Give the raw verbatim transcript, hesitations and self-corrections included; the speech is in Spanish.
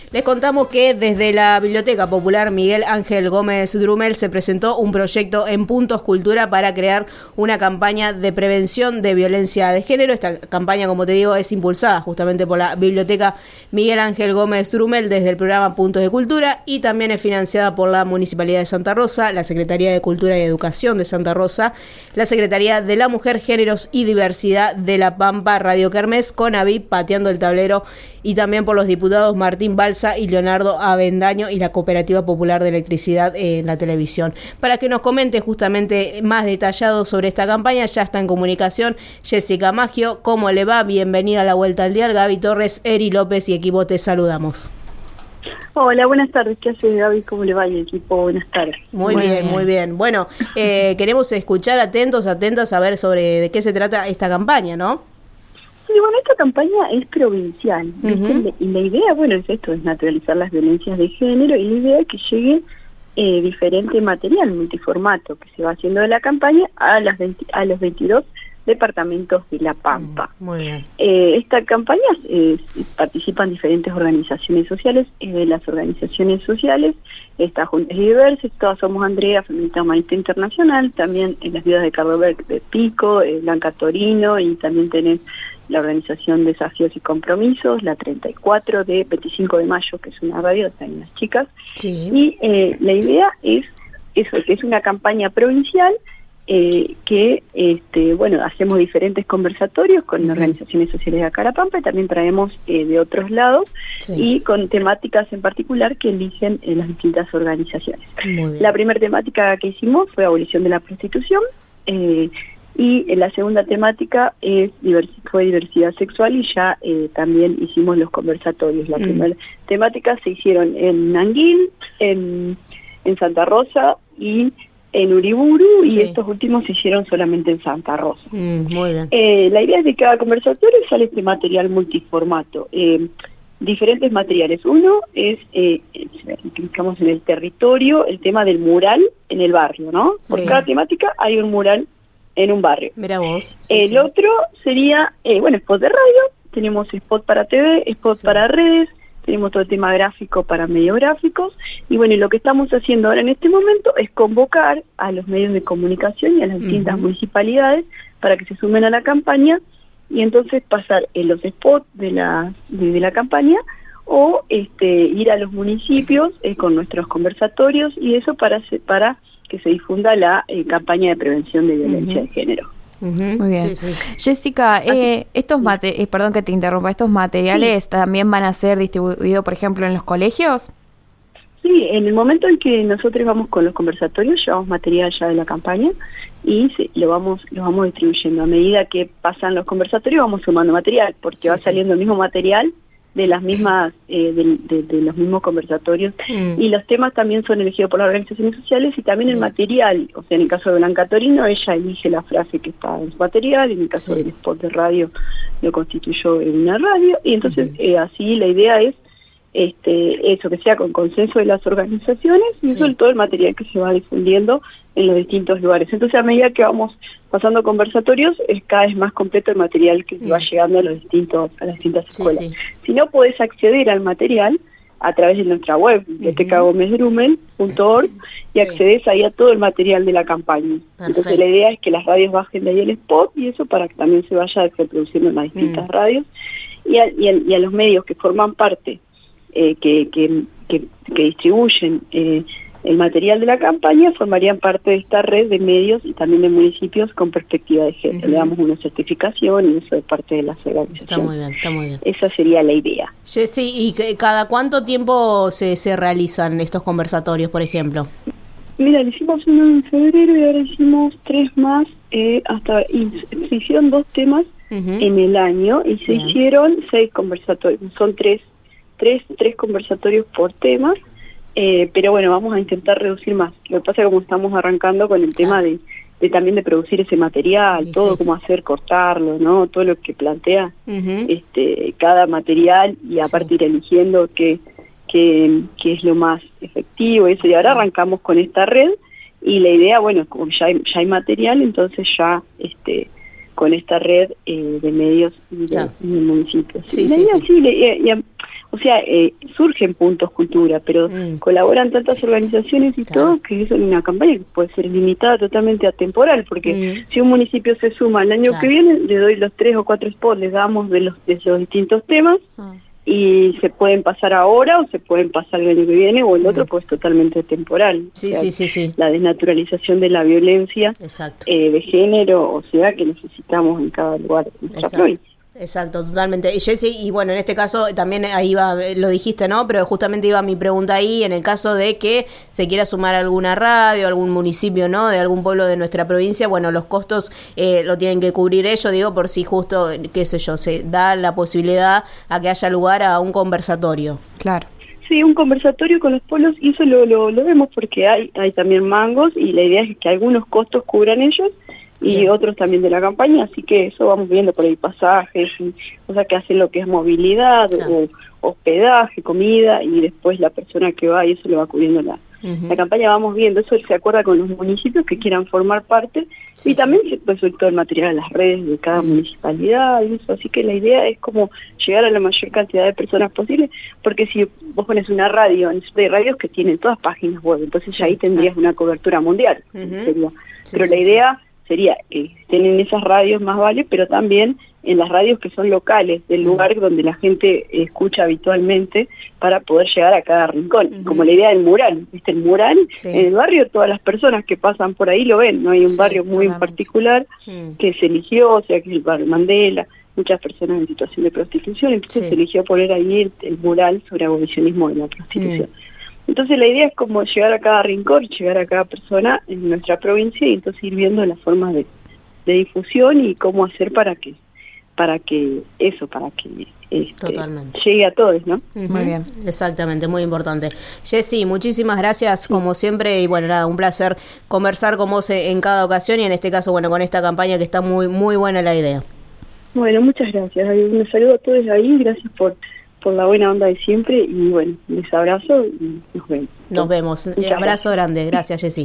Les contamos que desde la Biblioteca Popular Miguel Ángel Gómez Drumel se presentó un proyecto en Puntos Cultura para crear una campaña de prevención de violencia de género. Esta campaña, como te digo, es impulsada justamente por la Biblioteca Miguel Ángel Gómez Drumel desde el programa Puntos de Cultura y también es financiada por la Municipalidad de Santa Rosa, la Secretaría de Cultura y Educación de Santa Rosa, la Secretaría de la Mujer, Géneros y Diversidad de La Pampa, Radio Kermés, Conavi, Pateando el Tablero, y también por los diputados Martín Balsa y Leonardo Avendaño y la Cooperativa Popular de Electricidad en la televisión. Para que nos comente justamente más detallado sobre esta campaña, ya está en comunicación Jessica Maggio. ¿Cómo le va? Bienvenida a La Vuelta al Día. Gaby Torres, Eri López y equipo, te saludamos. Hola, buenas tardes. ¿Qué hace, Gaby? ¿Cómo le va el equipo? Buenas tardes. Muy bueno. bien, muy bien. Bueno, eh, queremos escuchar atentos, atentas a ver sobre de qué se trata esta campaña, ¿no? Sí, bueno, esta campaña es provincial. Uh-huh. Y la idea, bueno, es esto, es naturalizar las violencias de género, y la idea es que llegue eh, diferente material multiformato que se va haciendo de la campaña a, las veinte, a los veintidós departamentos de La Pampa. Muy bien. Eh, esta campaña eh, participan diferentes organizaciones sociales. Eh, de las organizaciones sociales está Juntas Diversas, todas somos Andrea, Feminista Humanista Internacional, también en las viudas de Cardoberg de Pico, eh, Blanca Torino, y también tenés la organización Desafíos y Compromisos, la treinta y cuatro de veinticinco de mayo, que es una radio, están las chicas. Sí. Y eh, la idea es eso, que es una campaña provincial eh, que, este, bueno, hacemos diferentes conversatorios con uh-huh. organizaciones sociales de acá a La Pampa, y también traemos eh, de otros lados, sí. y con temáticas en particular que eligen eh, las distintas organizaciones. La primera temática que hicimos fue abolición de la prostitución, eh, y la segunda temática es divers- fue diversidad sexual, y ya eh, también hicimos los conversatorios. La mm. primera temática se hicieron en Nanguil, en, en Santa Rosa y en Uriburu, sí. y estos últimos se hicieron solamente en Santa Rosa. Mm, muy bien. Eh, la idea es de cada conversatorio sale este material multiformato. Eh, diferentes materiales. Uno es, eh, digamos, en el territorio, el tema del mural en el barrio, ¿no? Por sí. cada temática hay un mural en un barrio. Mira vos. Sí, el sí. otro sería, eh, bueno, spot de radio, tenemos spot para T V, spot sí. para redes, tenemos todo el tema gráfico para medios gráficos, y bueno, y lo que estamos haciendo ahora en este momento es convocar a los medios de comunicación y a las distintas uh-huh. municipalidades para que se sumen a la campaña, y entonces pasar en los spots de la, de, de la campaña, o este ir a los municipios eh, con nuestros conversatorios, y eso para para que se difunda la eh, campaña de prevención de violencia uh-huh. de género. Uh-huh. Muy bien. Sí, sí. Jessica, eh, estos mate eh, perdón que te interrumpa, ¿estos materiales sí. también van a ser distribuidos, por ejemplo, en los colegios? Sí, en el momento en que nosotros vamos con los conversatorios, llevamos material ya de la campaña, y sí, lo vamos lo vamos distribuyendo. A medida que pasan los conversatorios vamos sumando material, porque sí, va sí. saliendo el mismo material de las mismas eh, de, de, de los mismos conversatorios, mm. y los temas también son elegidos por las organizaciones sociales, y también el material, o sea, en el caso de Blanca Torino, ella elige la frase que está en su material, en el caso sí. del spot de radio lo constituyó en una radio, y entonces uh-huh. eh, así la idea es este eso, que sea con consenso de las organizaciones, y sí. eso es todo el material que se va difundiendo en los distintos lugares. Entonces, a medida que vamos pasando conversatorios, es cada vez más completo el material que mm. va llegando a los distintos a las distintas escuelas. Sí, sí. Si no, podés acceder al material a través de nuestra web, uh-huh. biblioteca gómez drumel punto org, y sí. accedes ahí a todo el material de la campaña. Perfecto. Entonces, la idea es que las radios bajen de ahí el spot, y eso para que también se vaya reproduciendo en las distintas mm. radios, y a, y, a, y a los medios que forman parte, eh, que, que, que, que distribuyen eh, el material de la campaña, formarían parte de esta red de medios y también de municipios con perspectiva de género. Uh-huh. Le damos una certificación, y eso es parte de las organizaciones. Está muy bien, está muy bien. Esa sería la idea. Sí, sí, ¿y cada cuánto tiempo se, se realizan estos conversatorios, por ejemplo? Mira, le hicimos uno en febrero y ahora hicimos tres más, eh, hasta y se hicieron dos temas uh-huh. en el año, y se bien. hicieron seis conversatorios, son tres, tres, tres conversatorios por tema. Eh, pero bueno, vamos a intentar reducir más. Lo que pasa es que como estamos arrancando con el tema de, de también de producir ese material, sí, todo sí. cómo hacer, cortarlo, ¿no? Todo lo que plantea uh-huh. este cada material, y aparte sí. ir eligiendo qué, qué, qué es lo más efectivo, eso. Y ahora arrancamos con esta red, y la idea, bueno, como ya hay, ya hay material, entonces ya este con esta red eh, de medios de, de municipios. Sí, y sí, idea, sí. sí, le, y, y, o sea, eh, surgen puntos cultura, pero mm. colaboran tantas organizaciones y claro. todo, que es una campaña que puede ser limitada totalmente a temporal, porque mm. si un municipio se suma el año claro. que viene, le doy los tres o cuatro spots, les damos de los, de los distintos temas, mm. y se pueden pasar ahora o se pueden pasar el año que viene, o el mm. otro pues totalmente temporal. Sí, o sea, sí, sí, sí. La desnaturalización de la violencia eh, de género, o sea, que necesitamos en cada lugar de nuestra provincia. Exacto, totalmente. Y Jessy, y bueno, en este caso también ahí va, lo dijiste, ¿no? Pero justamente iba mi pregunta ahí, en el caso de que se quiera sumar alguna radio, algún municipio, ¿no? De algún pueblo de nuestra provincia, bueno, los costos eh, lo tienen que cubrir ellos, digo, por si justo, qué sé yo, se da la posibilidad a que haya lugar a un conversatorio. Claro. Sí, un conversatorio con los pueblos, y eso lo, lo, lo vemos porque hay, hay también mangos, y la idea es que algunos costos cubran ellos, y Bien. otros también de la campaña, así que eso vamos viendo por ahí, pasajes, y cosas que hacen lo que es movilidad, claro. o hospedaje, comida, y después la persona que va, y eso lo va cubriendo la, uh-huh. la campaña, vamos viendo, eso se acuerda con los municipios que quieran formar parte, sí, y también sí. se puede subir todo el material a las redes de cada uh-huh. municipalidad, y eso, así que la idea es como llegar a la mayor cantidad de personas posible, porque si vos pones una radio, hay radios que tienen todas páginas web, entonces sí, ahí tendrías claro. una cobertura mundial, uh-huh. sería. Sí, pero sí, la idea... Sí. sería que estén en esas radios más vale, pero también en las radios que son locales, del lugar uh-huh. donde la gente escucha habitualmente, para poder llegar a cada rincón. Uh-huh. Como la idea del mural, ¿viste? El mural, sí. en el barrio todas las personas que pasan por ahí lo ven, no hay un sí, barrio muy en particular uh-huh. que se eligió, o sea, que es el barrio Mandela, muchas personas en situación de prostitución, entonces sí. se eligió poner ahí el, el mural sobre abolicionismo de la prostitución. Uh-huh. Entonces la idea es como llegar a cada rincón, llegar a cada persona en nuestra provincia, y entonces ir viendo las formas de, de difusión y cómo hacer para que para que eso, para que este, llegue a todos, ¿no? Uh-huh. Muy bien. Exactamente, muy importante. Jessy, muchísimas gracias como siempre, y bueno, nada, un placer conversar con vos en cada ocasión, y en este caso, bueno, con esta campaña que está muy muy buena la idea. Bueno, muchas gracias. Un saludo a todos ahí, gracias por... por la buena onda de siempre, y bueno, les abrazo y nos vemos. Nos vemos. Un abrazo grande. Gracias, Jessy.